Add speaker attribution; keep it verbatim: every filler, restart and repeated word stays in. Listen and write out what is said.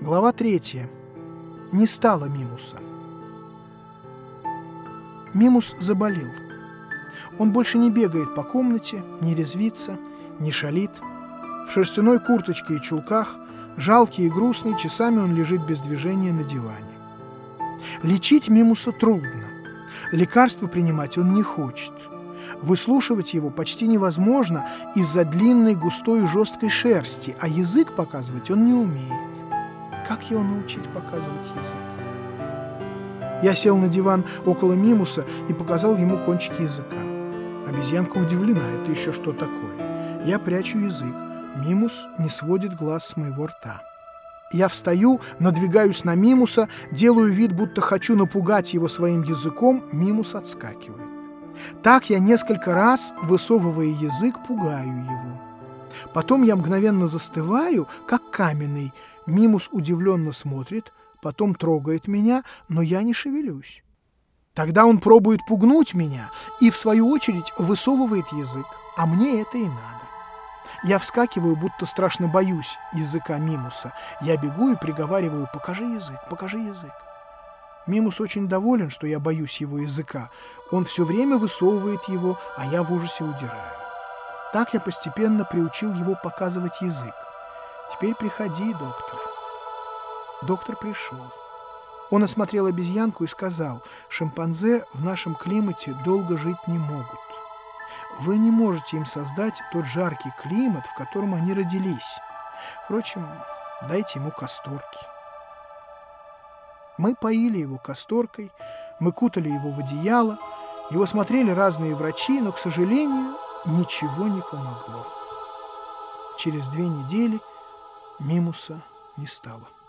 Speaker 1: Глава третья. Не стало Мимуса. Мимус заболел. Он больше не бегает по комнате, не резвится, не шалит. В шерстяной курточке и чулках, жалкий и грустный, часами он лежит без движения на диване. Лечить Мимуса трудно. Лекарства принимать он не хочет. Выслушивать его почти невозможно из-за длинной, густой и жесткой шерсти, а язык показывать он не умеет. Как его научить показывать язык? Я сел на диван около Мимуса и показал ему кончики языка. Обезьянка удивлена, это еще что такое? Я прячу язык. Мимус не сводит глаз с моего рта. Я встаю, надвигаюсь на Мимуса, делаю вид, будто хочу напугать его своим языком. Мимус отскакивает. Так я несколько раз, высовывая язык, пугаю его. Потом я мгновенно застываю, как каменный. Мимус удивленно смотрит, потом трогает меня, но я не шевелюсь. Тогда он пробует пугнуть меня и, в свою очередь, высовывает язык, а мне это и надо. Я вскакиваю, будто страшно боюсь языка Мимуса. Я бегу и приговариваю: «Покажи язык, покажи язык». Мимус очень доволен, что я боюсь его языка. Он все время высовывает его, а я в ужасе удираю. Так я постепенно приучил его показывать язык. «Теперь приходи, доктор». Доктор пришел. Он осмотрел обезьянку и сказал: «Шимпанзе в нашем климате долго жить не могут. Вы не можете им создать тот жаркий климат, в котором они родились. Впрочем, дайте ему касторки». Мы поили его касторкой, мы кутали его в одеяло, его смотрели разные врачи, но, к сожалению, ничего не помогло. Через две недели Мимуса не стало.